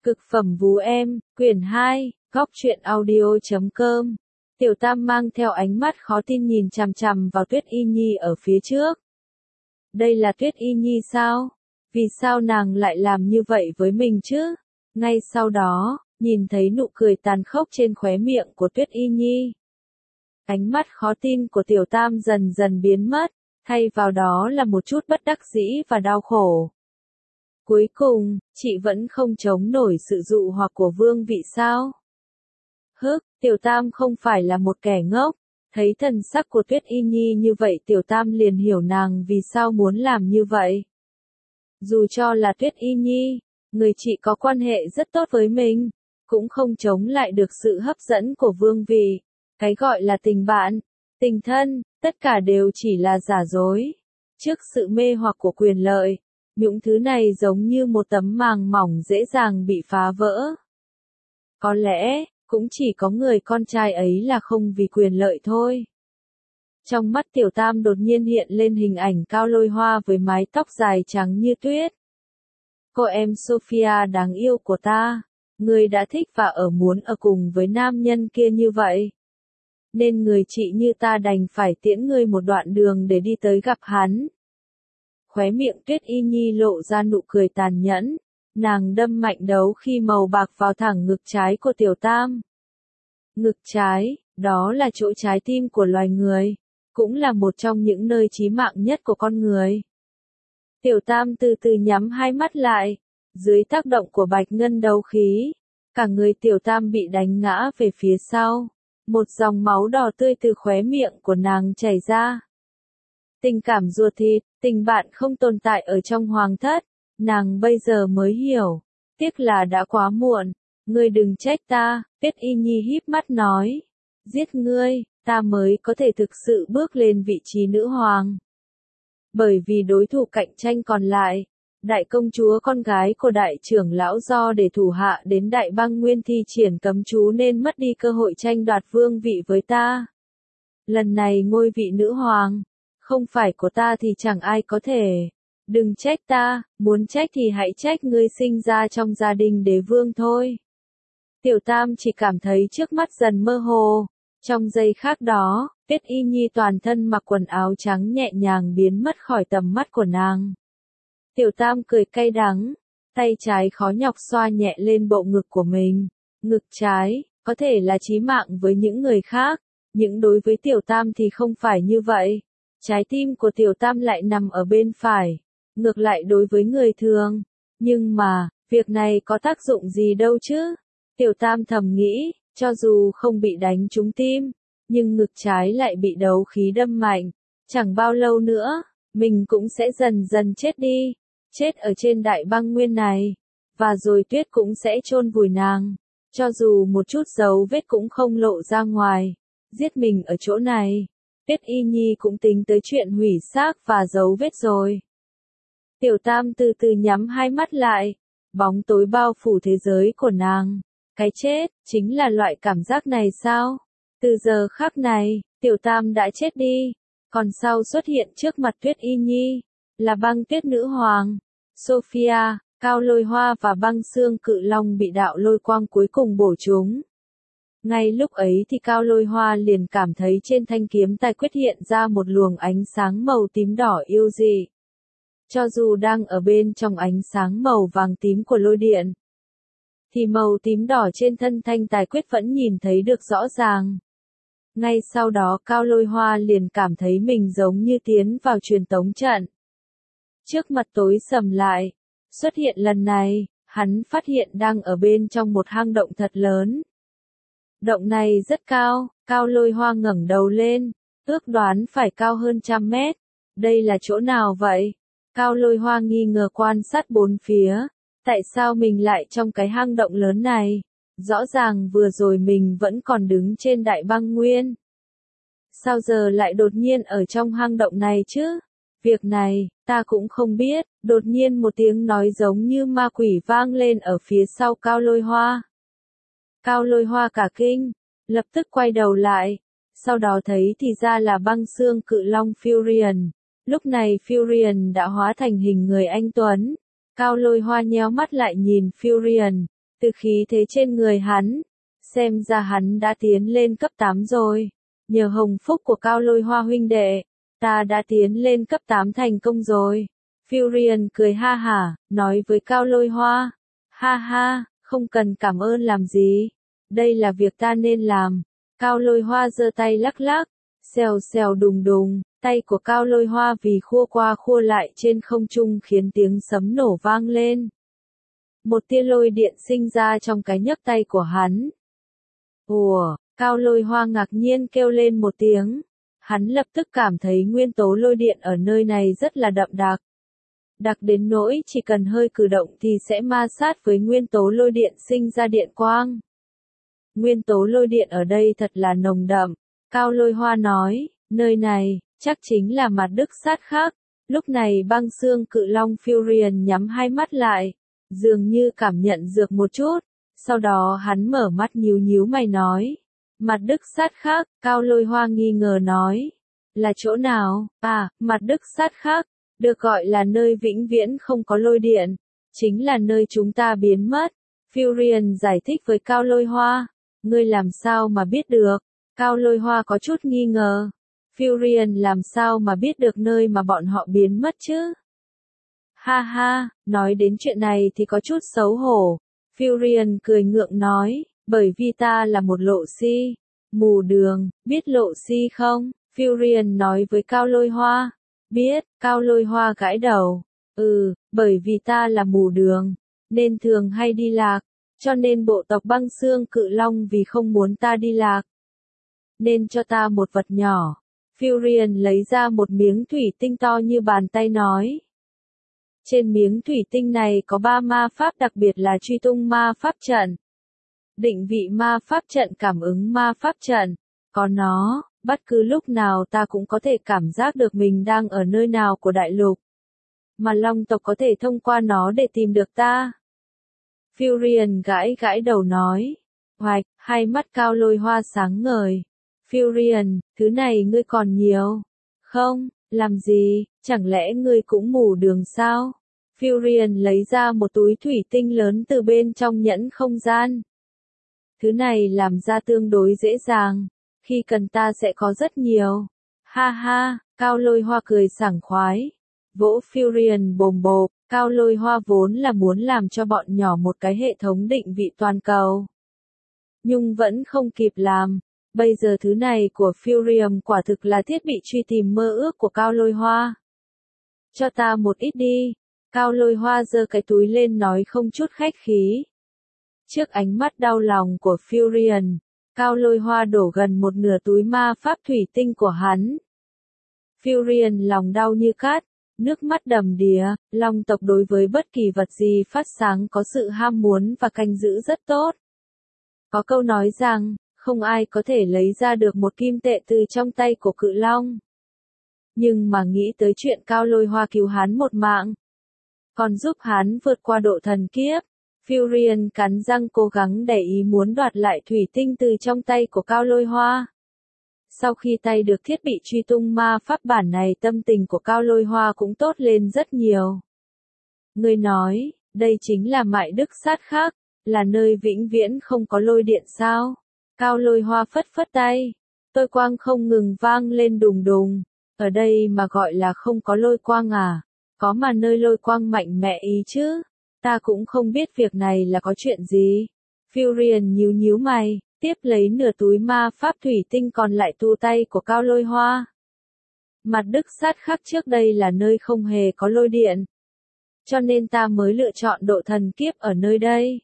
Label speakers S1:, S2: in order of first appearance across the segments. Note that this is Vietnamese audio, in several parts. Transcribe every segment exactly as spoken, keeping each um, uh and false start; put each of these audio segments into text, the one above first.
S1: Cực phẩm vú em, quyển hai, góc truyện audio chấm com. Tiểu Tam mang theo ánh mắt khó tin nhìn chằm chằm vào Tuyết Y Nhi ở phía trước. Đây là Tuyết Y Nhi sao? Vì sao nàng lại làm như vậy với mình chứ? Ngay sau đó, nhìn thấy nụ cười tàn khốc trên khóe miệng của Tuyết Y Nhi. Ánh mắt khó tin của Tiểu Tam dần dần biến mất, thay vào đó là một chút bất đắc dĩ và đau khổ. Cuối cùng, chị vẫn không chống nổi sự dụ hoặc của vương vị sao? Hức, Tiểu Tam không phải là một kẻ ngốc, thấy thần sắc của Tuyết Y Nhi như vậy Tiểu Tam liền hiểu nàng vì sao muốn làm như vậy. Dù cho là Tuyết Y Nhi, người chị có quan hệ rất tốt với mình, cũng không chống lại được sự hấp dẫn của vương vị. Cái gọi là tình bạn, tình thân, tất cả đều chỉ là giả dối. Trước sự mê hoặc của quyền lợi, những thứ này giống như một tấm màng mỏng dễ dàng bị phá vỡ. Có lẽ, cũng chỉ có người con trai ấy là không vì quyền lợi thôi. Trong mắt Tiểu Tam đột nhiên hiện lên hình ảnh Cao Lôi Hoa với mái tóc dài trắng như tuyết. Cô em Sophia đáng yêu của ta, người đã thích và ở muốn ở cùng với nam nhân kia như vậy. Nên người chị như ta đành phải tiễn ngươi một đoạn đường để đi tới gặp hắn. Khóe miệng Tuyết Y Nhi lộ ra nụ cười tàn nhẫn, nàng đâm mạnh đấu khi màu bạc vào thẳng ngực trái của Tiểu Tam. Ngực trái, đó là chỗ trái tim của loài người, cũng là một trong những nơi chí mạng nhất của con người. Tiểu Tam từ từ nhắm hai mắt lại, dưới tác động của bạch ngân đấu khí, cả người Tiểu Tam bị đánh ngã về phía sau, một dòng máu đỏ tươi từ khóe miệng của nàng chảy ra. Tình cảm ruột thịt, tình bạn không tồn tại ở trong hoàng thất, nàng bây giờ mới hiểu, tiếc là đã quá muộn, ngươi đừng trách ta, Tuyết Y Nhi híp mắt nói, giết ngươi, ta mới có thể thực sự bước lên vị trí nữ hoàng. Bởi vì đối thủ cạnh tranh còn lại, đại công chúa con gái của đại trưởng lão do để thủ hạ đến đại băng nguyên thi triển cấm chú nên mất đi cơ hội tranh đoạt vương vị với ta. Lần này ngôi vị nữ hoàng, không phải của ta thì chẳng ai có thể. Đừng trách ta, muốn trách thì hãy trách ngươi sinh ra trong gia đình đế vương thôi. Tiểu Tam chỉ cảm thấy trước mắt dần mơ hồ. Trong giây khác đó, Tuyết Y Nhi toàn thân mặc quần áo trắng nhẹ nhàng biến mất khỏi tầm mắt của nàng. Tiểu Tam cười cay đắng, tay trái khó nhọc xoa nhẹ lên bộ ngực của mình. Ngực trái, có thể là chí mạng với những người khác, nhưng đối với Tiểu Tam thì không phải như vậy. Trái tim của Tiểu Tam lại nằm ở bên phải, ngược lại đối với người thường. Nhưng mà, việc này có tác dụng gì đâu chứ? Tiểu Tam thầm nghĩ, cho dù không bị đánh trúng tim, nhưng ngực trái lại bị đấu khí đâm mạnh. Chẳng bao lâu nữa, mình cũng sẽ dần dần chết đi, chết ở trên đại băng nguyên này, và rồi tuyết cũng sẽ chôn vùi nàng, cho dù một chút dấu vết cũng không lộ ra ngoài, giết mình ở chỗ này. Tuyết Y Nhi cũng tính tới chuyện hủy xác và dấu vết rồi. Tiểu Tam từ từ nhắm hai mắt lại, bóng tối bao phủ thế giới của nàng. Cái chết, chính là loại cảm giác này sao? Từ giờ khắc này, Tiểu Tam đã chết đi, còn sau xuất hiện trước mặt Tuyết Y Nhi, là băng tuyết nữ hoàng, Sophia, Cao Lôi Hoa và băng xương cự long bị đạo lôi quang cuối cùng bổ trúng. Ngay lúc ấy thì Cao Lôi Hoa liền cảm thấy trên thanh kiếm tài quyết hiện ra một luồng ánh sáng màu tím đỏ yêu dị. Cho dù đang ở bên trong ánh sáng màu vàng tím của lôi điện, thì màu tím đỏ trên thân thanh tài quyết vẫn nhìn thấy được rõ ràng. Ngay sau đó Cao Lôi Hoa liền cảm thấy mình giống như tiến vào truyền tống trận. Trước mặt tối sầm lại, xuất hiện lần này, hắn phát hiện đang ở bên trong một hang động thật lớn. Động này rất cao, Cao Lôi Hoa ngẩng đầu lên, ước đoán phải cao hơn trăm mét. Đây là chỗ nào vậy? Cao Lôi Hoa nghi ngờ quan sát bốn phía. Tại sao mình lại trong cái hang động lớn này? Rõ ràng vừa rồi mình vẫn còn đứng trên đại băng nguyên. Sao giờ lại đột nhiên ở trong hang động này chứ? Việc này, ta cũng không biết. Đột nhiên một tiếng nói giống như ma quỷ vang lên ở phía sau Cao Lôi Hoa. Cao Lôi Hoa cả kinh, lập tức quay đầu lại, sau đó thấy thì ra là băng xương cự long Furion. Lúc này Furion đã hóa thành hình người anh tuấn. Cao Lôi Hoa nhéo mắt lại nhìn Furion, từ khí thế trên người hắn. Xem ra hắn đã tiến lên cấp tám rồi. Nhờ hồng phúc của Cao Lôi Hoa huynh đệ, ta đã tiến lên cấp tám thành công rồi. Furion cười ha hả, nói với Cao Lôi Hoa. Ha ha, không cần cảm ơn làm gì. Đây là việc ta nên làm. Cao Lôi Hoa giơ tay lắc lắc. Xèo xèo đùng đùng, tay của Cao Lôi Hoa vì khua qua khua lại trên không trung khiến tiếng sấm nổ vang lên. Một tia lôi điện sinh ra trong cái nhấc tay của hắn. Ủa, Cao Lôi Hoa ngạc nhiên kêu lên một tiếng. Hắn lập tức cảm thấy nguyên tố lôi điện ở nơi này rất là đậm đặc. Đặc đến nỗi chỉ cần hơi cử động thì sẽ ma sát với nguyên tố lôi điện sinh ra điện quang. Nguyên tố lôi điện ở đây thật là nồng đậm. Cao Lôi Hoa nói, nơi này, chắc chính là mặt đức sát khắc. Lúc này băng xương cự long Furion nhắm hai mắt lại, dường như cảm nhận dược một chút. Sau đó hắn mở mắt nhíu nhíu mày nói, mặt đức sát khắc. Cao Lôi Hoa nghi ngờ nói, là chỗ nào? À, mặt đức sát khắc, được gọi là nơi vĩnh viễn không có lôi điện, chính là nơi chúng ta biến mất. Furion giải thích với Cao Lôi Hoa, ngươi làm sao mà biết được? Cao Lôi Hoa có chút nghi ngờ. Furion làm sao mà biết được nơi mà bọn họ biến mất chứ? Ha ha, nói đến chuyện này thì có chút xấu hổ. Furion cười ngượng nói, bởi vì ta là một lộ si. Mù đường, biết lộ si không? Furion nói với Cao Lôi Hoa. Biết, Cao Lôi Hoa gãi đầu. Ừ, bởi vì ta là mù đường, nên thường hay đi lạc. Cho nên bộ tộc băng xương cự long vì không muốn ta đi lạc, nên cho ta một vật nhỏ. Furion lấy ra một miếng thủy tinh to như bàn tay nói. Trên miếng thủy tinh này có ba ma pháp, đặc biệt là truy tung ma pháp trận, định vị ma pháp trận, cảm ứng ma pháp trận. Có nó, bất cứ lúc nào ta cũng có thể cảm giác được mình đang ở nơi nào của đại lục, mà long tộc có thể thông qua nó để tìm được ta. Furion gãi gãi đầu nói. Hoạch, hai mắt Cao Lôi Hoa sáng ngời. Furion, thứ này ngươi còn nhiều. Không, làm gì, chẳng lẽ ngươi cũng mù đường sao? Furion lấy ra một túi thủy tinh lớn từ bên trong nhẫn không gian. Thứ này làm ra tương đối dễ dàng, khi cần ta sẽ có rất nhiều. Ha ha, Cao Lôi Hoa cười sảng khoái. Vỗ Furion bồm bộp. Cao Lôi Hoa vốn là muốn làm cho bọn nhỏ một cái hệ thống định vị toàn cầu, nhưng vẫn không kịp làm. Bây giờ thứ này của Furion quả thực là thiết bị truy tìm mơ ước của Cao Lôi Hoa. Cho ta một ít đi. Cao Lôi Hoa giơ cái túi lên nói không chút khách khí. Trước ánh mắt đau lòng của Furion, Cao Lôi Hoa đổ gần một nửa túi ma pháp thủy tinh của hắn. Furion lòng đau như cát. Nước mắt đầm đìa. Long tộc đối với bất kỳ vật gì phát sáng có sự ham muốn và canh giữ rất tốt. Có câu nói rằng, không ai có thể lấy ra được một kim tệ từ trong tay của cự long. Nhưng mà nghĩ tới chuyện Cao Lôi Hoa cứu hắn một mạng, còn giúp hắn vượt qua độ thần kiếp, Furion cắn răng cố gắng để ý muốn đoạt lại thủy tinh từ trong tay của Cao Lôi Hoa. Sau khi tay được thiết bị truy tung ma pháp bản này, tâm tình của Cao Lôi Hoa cũng tốt lên rất nhiều. Người nói, đây chính là mại đức sát khắc, là nơi vĩnh viễn không có lôi điện sao? Cao Lôi Hoa phất phất tay, lôi quang không ngừng vang lên đùng đùng. Ở đây mà gọi là không có lôi quang à? Có mà nơi lôi quang mạnh mẽ ý chứ? Ta cũng không biết việc này là có chuyện gì. Furion nhíu nhíu mày. Tiếp lấy nửa túi ma pháp thủy tinh còn lại tu tay của Cao Lôi Hoa. Mặt đức sát khắc trước đây là nơi không hề có lôi điện, cho nên ta mới lựa chọn độ thần kiếp ở nơi đây.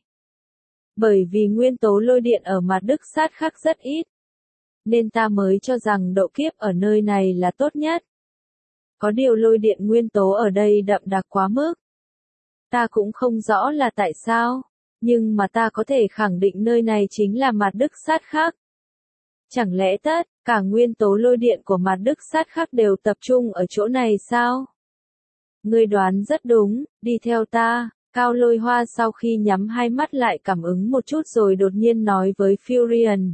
S1: Bởi vì nguyên tố lôi điện ở mặt đức sát khắc rất ít, nên ta mới cho rằng độ kiếp ở nơi này là tốt nhất. Có điều lôi điện nguyên tố ở đây đậm đặc quá mức. Ta cũng không rõ là tại sao, nhưng mà ta có thể khẳng định nơi này chính là mặt đức sát khắc. Chẳng lẽ tất cả nguyên tố lôi điện của mặt đức sát khắc đều tập trung ở chỗ này sao? Ngươi đoán rất đúng, đi theo ta. Cao Lôi Hoa sau khi nhắm hai mắt lại cảm ứng một chút rồi đột nhiên nói với Furion.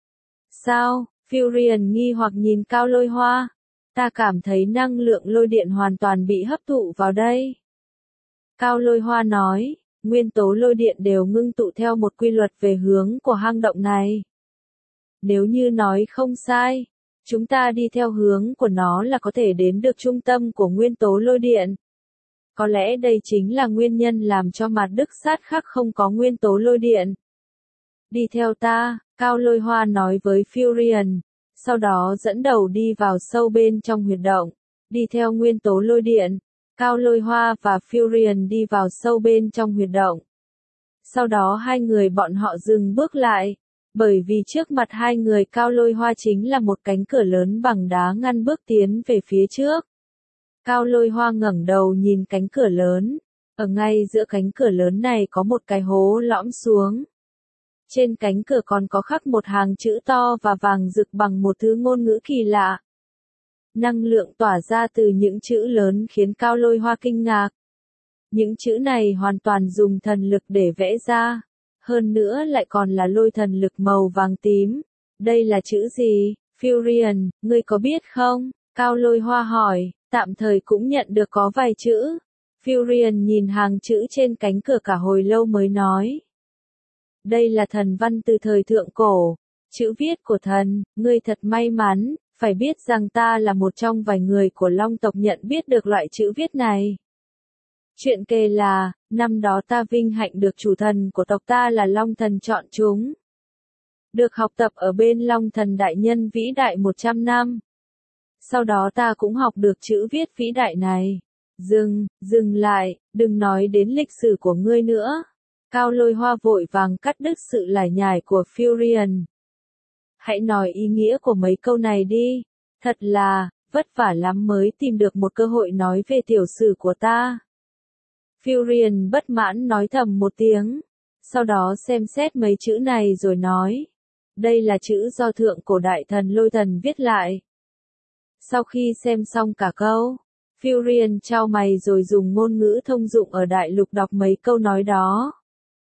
S1: Sao? Furion nghi hoặc nhìn Cao Lôi Hoa. Ta cảm thấy năng lượng lôi điện hoàn toàn bị hấp thụ vào đây. Cao Lôi Hoa nói, nguyên tố lôi điện đều ngưng tụ theo một quy luật về hướng của hang động này. Nếu như nói không sai, chúng ta đi theo hướng của nó là có thể đến được trung tâm của nguyên tố lôi điện. Có lẽ đây chính là nguyên nhân làm cho mặt Đức Sát khác không có nguyên tố lôi điện. Đi theo ta, Cao Lôi Hoa nói với Furion, sau đó dẫn đầu đi vào sâu bên trong huyệt động, đi theo nguyên tố lôi điện. Cao Lôi Hoa và Furion đi vào sâu bên trong huyệt động. Sau đó hai người bọn họ dừng bước lại, bởi vì trước mặt hai người Cao Lôi Hoa chính là một cánh cửa lớn bằng đá ngăn bước tiến về phía trước. Cao Lôi Hoa ngẩng đầu nhìn cánh cửa lớn, ở ngay giữa cánh cửa lớn này có một cái hố lõm xuống. Trên cánh cửa còn có khắc một hàng chữ to và vàng rực bằng một thứ ngôn ngữ kỳ lạ. Năng lượng tỏa ra từ những chữ lớn khiến Cao Lôi Hoa kinh ngạc. Những chữ này hoàn toàn dùng thần lực để vẽ ra, hơn nữa lại còn là lôi thần lực màu vàng tím. Đây là chữ gì? Furion, ngươi có biết không? Cao Lôi Hoa hỏi, tạm thời cũng nhận được có vài chữ. Furion nhìn hàng chữ trên cánh cửa cả hồi lâu mới nói. Đây là thần văn từ thời thượng cổ, chữ viết của thần, ngươi thật may mắn, phải biết rằng ta là một trong vài người của Long tộc nhận biết được loại chữ viết này. Chuyện kể là, năm đó ta vinh hạnh được chủ thần của tộc ta là Long thần chọn chúng. Được học tập ở bên Long thần đại nhân vĩ đại một trăm năm. Sau đó ta cũng học được chữ viết vĩ đại này. Dừng, dừng lại, đừng nói đến lịch sử của ngươi nữa. Cao Lôi Hoa vội vàng cắt đứt sự lải nhải của Furion. Hãy nói ý nghĩa của mấy câu này đi. Thật là, vất vả lắm mới tìm được một cơ hội nói về tiểu sử của ta. Furion bất mãn nói thầm một tiếng. Sau đó xem xét mấy chữ này rồi nói. Đây là chữ do thượng cổ đại thần lôi thần viết lại. Sau khi xem xong cả câu, Furion chau mày rồi dùng ngôn ngữ thông dụng ở đại lục đọc mấy câu nói đó.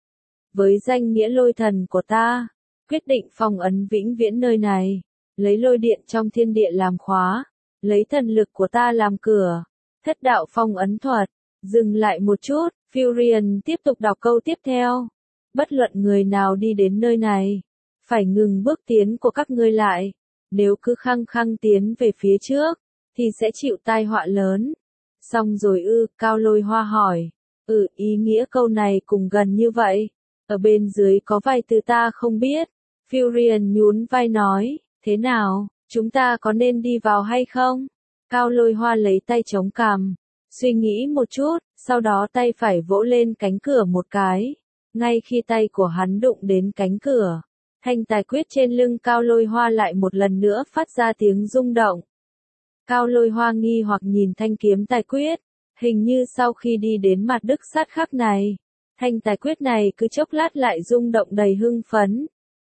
S1: Với danh nghĩa lôi thần của ta, quyết định phong ấn vĩnh viễn nơi này, lấy lôi điện trong thiên địa làm khóa, lấy thần lực của ta làm cửa, thất đạo phong ấn thuật. Dừng lại một chút, Furion tiếp tục đọc câu tiếp theo. Bất luận người nào đi đến nơi này, phải ngừng bước tiến của các ngươi lại. Nếu cứ khăng khăng tiến về phía trước, thì sẽ chịu tai họa lớn. Xong rồi ư, Cao Lôi Hoa hỏi. Ừ, ý nghĩa câu này cùng gần như vậy. Ở bên dưới có vài từ ta không biết. Furion nhún vai nói, thế nào, chúng ta có nên đi vào hay không? Cao Lôi Hoa lấy tay chống cằm, suy nghĩ một chút, sau đó tay phải vỗ lên cánh cửa một cái. Ngay khi tay của hắn đụng đến cánh cửa, thanh tài quyết trên lưng Cao Lôi Hoa lại một lần nữa phát ra tiếng rung động. Cao Lôi Hoa nghi hoặc nhìn thanh kiếm tài quyết, hình như sau khi đi đến mặt Đức Sát khắc này, thanh tài quyết này cứ chốc lát lại rung động đầy hưng phấn.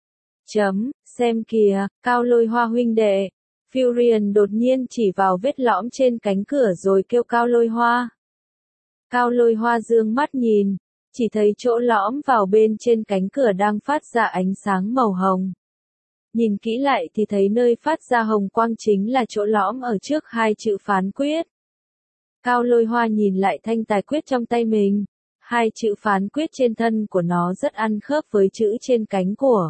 S1: Chấm, xem kìa, Cao Lôi Hoa huynh đệ. Furion đột nhiên chỉ vào vết lõm trên cánh cửa rồi kêu Cao Lôi Hoa. Cao Lôi Hoa dương mắt nhìn, chỉ thấy chỗ lõm vào bên trên cánh cửa đang phát ra ánh sáng màu hồng. Nhìn kỹ lại thì thấy nơi phát ra hồng quang chính là chỗ lõm ở trước hai chữ phán quyết. Cao Lôi Hoa nhìn lại thanh tài quyết trong tay mình. Hai chữ phán quyết trên thân của nó rất ăn khớp với chữ trên cánh của.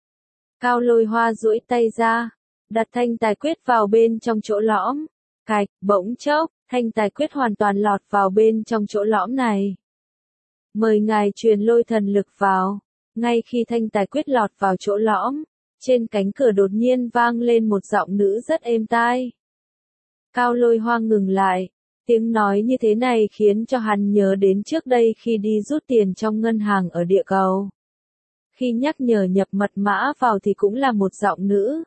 S1: Cao Lôi Hoa duỗi tay ra, đặt thanh tài quyết vào bên trong chỗ lõm. Cạch, bỗng chốc, thanh tài quyết hoàn toàn lọt vào bên trong chỗ lõm này. Mời ngài truyền lôi thần lực vào. Ngay khi thanh tài quyết lọt vào chỗ lõm, trên cánh cửa đột nhiên vang lên một giọng nữ rất êm tai. Cao Lôi Hoa ngừng lại. Tiếng nói như thế này khiến cho hắn nhớ đến trước đây khi đi rút tiền trong ngân hàng ở địa cầu. Khi nhắc nhở nhập mật mã vào thì cũng là một giọng nữ.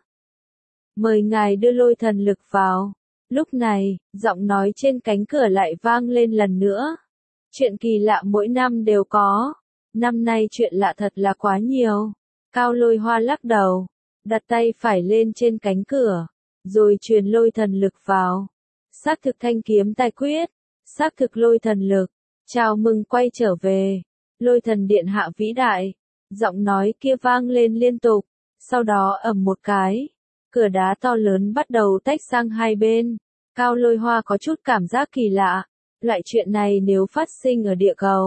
S1: Mời ngài đưa lôi thần lực vào. Lúc này, giọng nói trên cánh cửa lại vang lên lần nữa. Chuyện kỳ lạ mỗi năm đều có. Năm nay chuyện lạ thật là quá nhiều. Cao Lôi Hoa lắc đầu, đặt tay phải lên trên cánh cửa, rồi truyền lôi thần lực vào. Xác thực thanh kiếm tài quyết, xác thực lôi thần lực. Chào mừng quay trở về. Lôi thần điện hạ vĩ đại. Giọng nói kia vang lên liên tục. Sau đó ầm một cái, cửa đá to lớn bắt đầu tách sang hai bên. Cao Lôi Hoa có chút cảm giác kỳ lạ. Loại chuyện này nếu phát sinh ở địa cầu,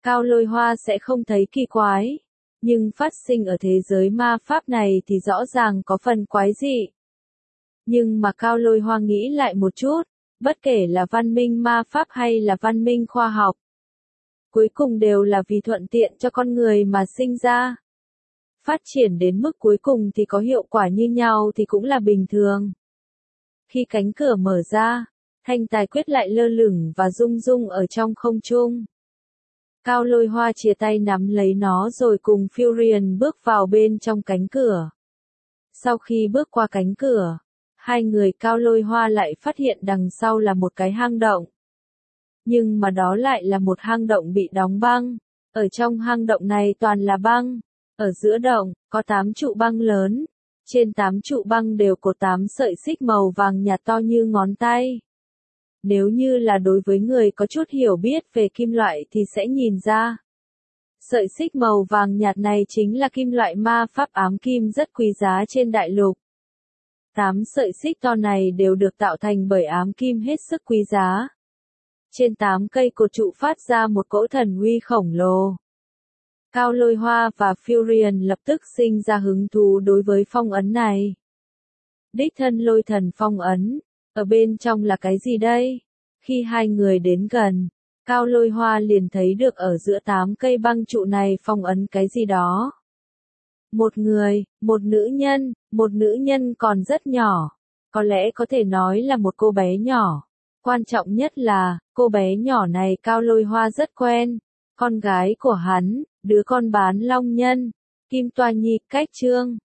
S1: Cao Lôi Hoa sẽ không thấy kỳ quái. Nhưng phát sinh ở thế giới ma pháp này thì rõ ràng có phần quái dị. Nhưng mà Cao Lôi Hoa nghĩ lại một chút, bất kể là văn minh ma pháp hay là văn minh khoa học, cuối cùng đều là vì thuận tiện cho con người mà sinh ra. Phát triển đến mức cuối cùng thì có hiệu quả như nhau thì cũng là bình thường. Khi cánh cửa mở ra, thanh tài quyết lại lơ lửng và rung rung ở trong không trung. Cao Lôi Hoa chia tay nắm lấy nó rồi cùng Furion bước vào bên trong cánh cửa. Sau khi bước qua cánh cửa, hai người Cao Lôi Hoa lại phát hiện đằng sau là một cái hang động. Nhưng mà đó lại là một hang động bị đóng băng. Ở trong hang động này toàn là băng. Ở giữa động, có tám trụ băng lớn. Trên tám trụ băng đều có tám sợi xích màu vàng nhạt to như ngón tay. Nếu như là đối với người có chút hiểu biết về kim loại thì sẽ nhìn ra. Sợi xích màu vàng nhạt này chính là kim loại ma pháp ám kim rất quý giá trên đại lục. Tám sợi xích to này đều được tạo thành bởi ám kim hết sức quý giá. Trên tám cây cột trụ phát ra một cỗ thần uy khổng lồ. Cao Lôi Hoa và Furion lập tức sinh ra hứng thú đối với phong ấn này. Đích thân lôi thần phong ấn, ở bên trong là cái gì đây? Khi hai người đến gần, Cao Lôi Hoa liền thấy được ở giữa tám cây băng trụ này phong ấn cái gì đó. Một người, một nữ nhân, một nữ nhân còn rất nhỏ. Có lẽ có thể nói là một cô bé nhỏ. Quan trọng nhất là, cô bé nhỏ này Cao Lôi Hoa rất quen. Con gái của hắn, đứa con bán long nhân, Kim Toa Nhi, Cách Trương.